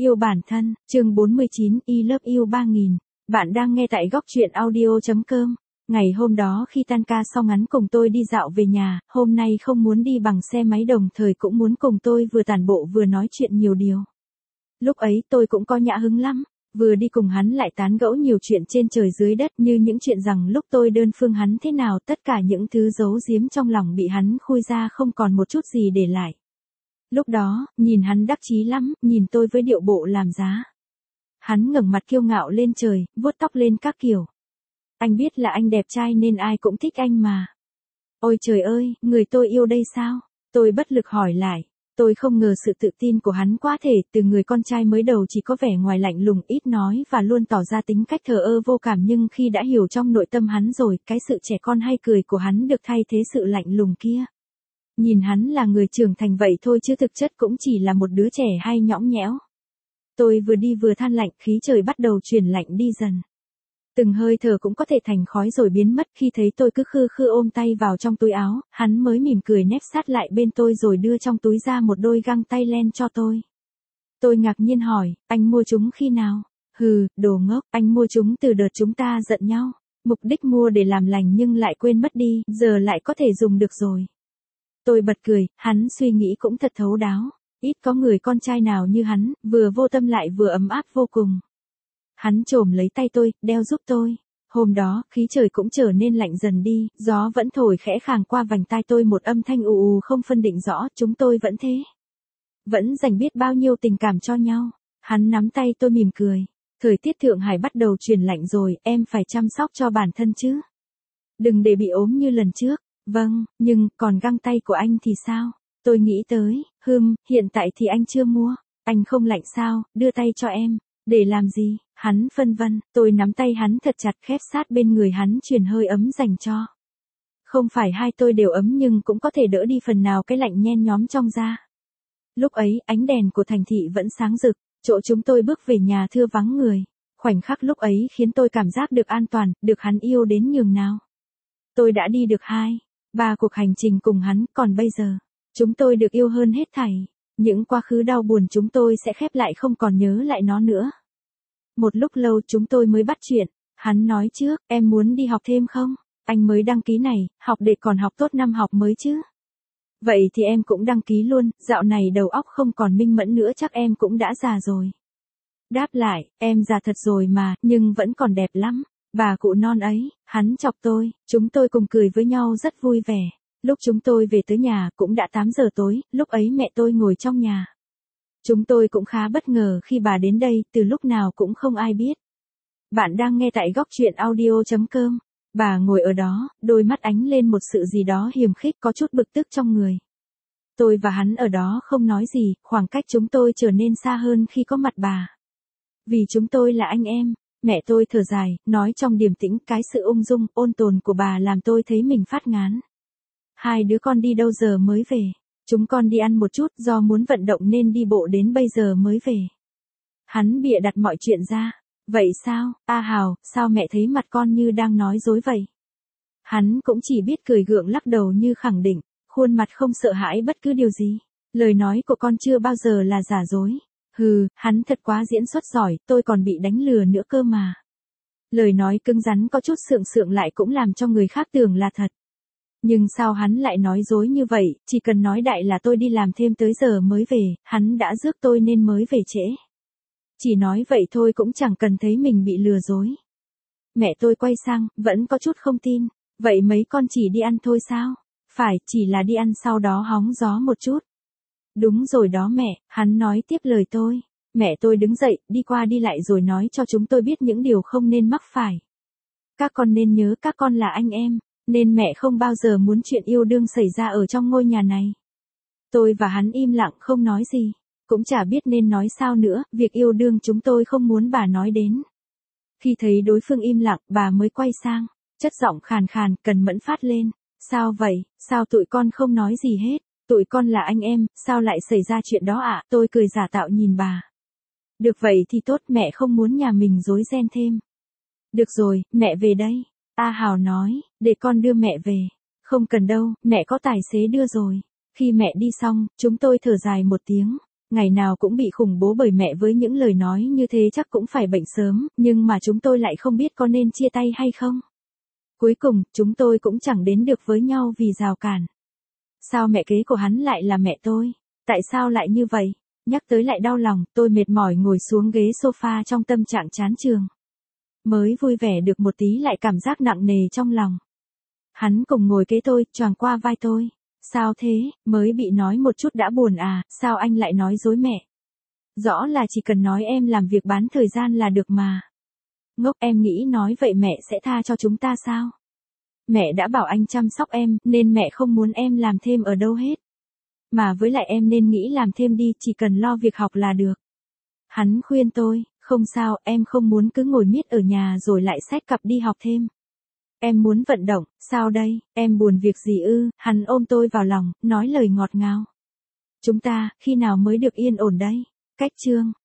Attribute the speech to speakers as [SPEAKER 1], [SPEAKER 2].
[SPEAKER 1] Yêu bản thân, chương 49, I Love You 3000. Bạn đang nghe tại góc truyện audio.com. Ngày hôm đó khi tan ca xong hắn cùng tôi đi dạo về nhà, hôm nay không muốn đi bằng xe máy đồng thời cũng muốn cùng tôi vừa tản bộ vừa nói chuyện nhiều điều. Lúc ấy tôi cũng có nhã hứng lắm, vừa đi cùng hắn lại tán gẫu nhiều chuyện trên trời dưới đất như những chuyện rằng lúc tôi đơn phương hắn thế nào, tất cả những thứ giấu giếm trong lòng bị hắn khui ra không còn một chút gì để lại. Lúc đó, nhìn hắn đắc chí lắm, nhìn tôi với điệu bộ làm giá. Hắn ngẩng mặt kiêu ngạo lên trời, vuốt tóc lên các kiểu. Anh biết là anh đẹp trai nên ai cũng thích anh mà. Ôi trời ơi, người tôi yêu đây sao? Tôi bất lực hỏi lại. Tôi không ngờ sự tự tin của hắn quá thể, từ người con trai mới đầu chỉ có vẻ ngoài lạnh lùng ít nói và luôn tỏ ra tính cách thờ ơ vô cảm, nhưng khi đã hiểu trong nội tâm hắn rồi, cái sự trẻ con hay cười của hắn được thay thế sự lạnh lùng kia. Nhìn hắn là người trưởng thành vậy thôi chứ thực chất cũng chỉ là một đứa trẻ hay nhõng nhẽo. Tôi vừa đi vừa than lạnh, khí trời bắt đầu chuyển lạnh đi dần. Từng hơi thở cũng có thể thành khói rồi biến mất. Khi thấy tôi cứ khư khư ôm tay vào trong túi áo, hắn mới mỉm cười nép sát lại bên tôi rồi đưa trong túi ra một đôi găng tay len cho tôi. Tôi ngạc nhiên hỏi, anh mua chúng khi nào? Hừ, đồ ngốc, anh mua chúng từ đợt chúng ta giận nhau. Mục đích mua để làm lành nhưng lại quên mất đi, giờ lại có thể dùng được rồi. Tôi bật cười, hắn suy nghĩ cũng thật thấu đáo. Ít có người con trai nào như hắn, vừa vô tâm lại vừa ấm áp vô cùng. Hắn chồm lấy tay tôi, đeo giúp tôi. Hôm đó, khí trời cũng trở nên lạnh dần đi, gió vẫn thổi khẽ khàng qua vành tai tôi một âm thanh ù ù không phân định rõ, chúng tôi vẫn thế. Vẫn dành biết bao nhiêu tình cảm cho nhau. Hắn nắm tay tôi mỉm cười. Thời tiết Thượng Hải bắt đầu chuyển lạnh rồi, em phải chăm sóc cho bản thân chứ. Đừng để bị ốm như lần trước. Vâng, nhưng còn găng tay của anh thì sao? Tôi nghĩ tới, hiện tại thì anh chưa mua. Anh không lạnh sao, đưa tay cho em. Để làm gì? Hắn phân vân, tôi nắm tay hắn thật chặt khép sát bên người hắn truyền hơi ấm dành cho. Không phải hai tôi đều ấm nhưng cũng có thể đỡ đi phần nào cái lạnh nhen nhóm trong da. Lúc ấy, ánh đèn của thành thị vẫn sáng rực, chỗ chúng tôi bước về nhà thưa vắng người. Khoảnh khắc lúc ấy khiến tôi cảm giác được an toàn, được hắn yêu đến nhường nào. Tôi đã đi được 2-3 cuộc hành trình cùng hắn, còn bây giờ, chúng tôi được yêu hơn hết thảy. Những quá khứ đau buồn chúng tôi sẽ khép lại, không còn nhớ lại nó nữa. Một lúc lâu chúng tôi mới bắt chuyện. Hắn nói trước, em muốn đi học thêm không? Anh mới đăng ký này, học để còn học tốt năm học mới chứ. Vậy thì em cũng đăng ký luôn, dạo này đầu óc không còn minh mẫn nữa, chắc em cũng đã già rồi. Đáp lại, em già thật rồi mà, nhưng vẫn còn đẹp lắm. Bà cụ non ấy, hắn chọc tôi, chúng tôi cùng cười với nhau rất vui vẻ. Lúc chúng tôi về tới nhà cũng đã 8 giờ tối, lúc ấy mẹ tôi ngồi trong nhà. Chúng tôi cũng khá bất ngờ khi bà đến đây, từ lúc nào cũng không ai biết. Bạn đang nghe tại góc truyện audio.com. Bà ngồi ở đó, đôi mắt ánh lên một sự gì đó hiềm khích, có chút bực tức trong người. Tôi và hắn ở đó không nói gì, khoảng cách chúng tôi trở nên xa hơn khi có mặt bà. Vì chúng tôi là anh em. Mẹ tôi thở dài, nói trong điềm tĩnh, cái sự ung dung, ôn tồn của bà làm tôi thấy mình phát ngán. Hai đứa con đi đâu giờ mới về? Chúng con đi ăn một chút, do muốn vận động nên đi bộ đến bây giờ mới về. Hắn bịa đặt mọi chuyện ra. Vậy sao, A Hào, sao mẹ thấy mặt con như đang nói dối vậy? Hắn cũng chỉ biết cười gượng lắc đầu như khẳng định, khuôn mặt không sợ hãi bất cứ điều gì. Lời nói của con chưa bao giờ là giả dối. Hắn thật quá diễn xuất giỏi, tôi còn bị đánh lừa nữa cơ mà. Lời nói cứng rắn có chút sượng sượng lại cũng làm cho người khác tưởng là thật. Nhưng sao hắn lại nói dối như vậy, chỉ cần nói đại là tôi đi làm thêm tới giờ mới về, hắn đã rước tôi nên mới về trễ. Chỉ nói vậy thôi cũng chẳng cần thấy mình bị lừa dối. Mẹ tôi quay sang, vẫn có chút không tin. Vậy mấy con chỉ đi ăn thôi sao? Phải, chỉ là đi ăn sau đó hóng gió một chút. Đúng rồi đó mẹ, hắn nói tiếp lời tôi. Mẹ tôi đứng dậy, đi qua đi lại rồi nói cho chúng tôi biết những điều không nên mắc phải. Các con nên nhớ các con là anh em, nên mẹ không bao giờ muốn chuyện yêu đương xảy ra ở trong ngôi nhà này. Tôi và hắn im lặng không nói gì, cũng chả biết nên nói sao nữa, việc yêu đương chúng tôi không muốn bà nói đến. Khi thấy đối phương im lặng, bà mới quay sang, chất giọng khàn khàn, cần mẫn phát lên. Sao vậy, sao tụi con không nói gì hết? Tụi con là anh em, sao lại xảy ra chuyện đó ạ? Tôi cười giả tạo nhìn bà. Được vậy thì tốt, mẹ không muốn nhà mình rối ren thêm. Được rồi, mẹ về đây. A Hào nói, để con đưa mẹ về. Không cần đâu, mẹ có tài xế đưa rồi. Khi mẹ đi xong, chúng tôi thở dài một tiếng. Ngày nào cũng bị khủng bố bởi mẹ với những lời nói như thế chắc cũng phải bệnh sớm, nhưng mà chúng tôi lại không biết có nên chia tay hay không. Cuối cùng, chúng tôi cũng chẳng đến được với nhau vì rào cản. Sao mẹ kế của hắn lại là mẹ tôi? Tại sao lại như vậy? Nhắc tới lại đau lòng, tôi mệt mỏi ngồi xuống ghế sofa trong tâm trạng chán trường. Mới vui vẻ được một tí lại cảm giác nặng nề trong lòng. Hắn cùng ngồi kế tôi, choàng qua vai tôi. Sao thế, mới bị nói một chút đã buồn à, sao anh lại nói dối mẹ? Rõ là chỉ cần nói em làm việc bán thời gian là được mà. Ngốc, em nghĩ nói vậy mẹ sẽ tha cho chúng ta sao? Mẹ đã bảo anh chăm sóc em, nên mẹ không muốn em làm thêm ở đâu hết. Mà với lại em nên nghĩ làm thêm đi, chỉ cần lo việc học là được. Hắn khuyên tôi, không sao, em không muốn cứ ngồi miết ở nhà rồi lại xách cặp đi học thêm. Em muốn vận động, sao đây, em buồn việc gì ư? Hắn ôm tôi vào lòng, nói lời ngọt ngào. Chúng ta, khi nào mới được yên ổn đây? Cách chương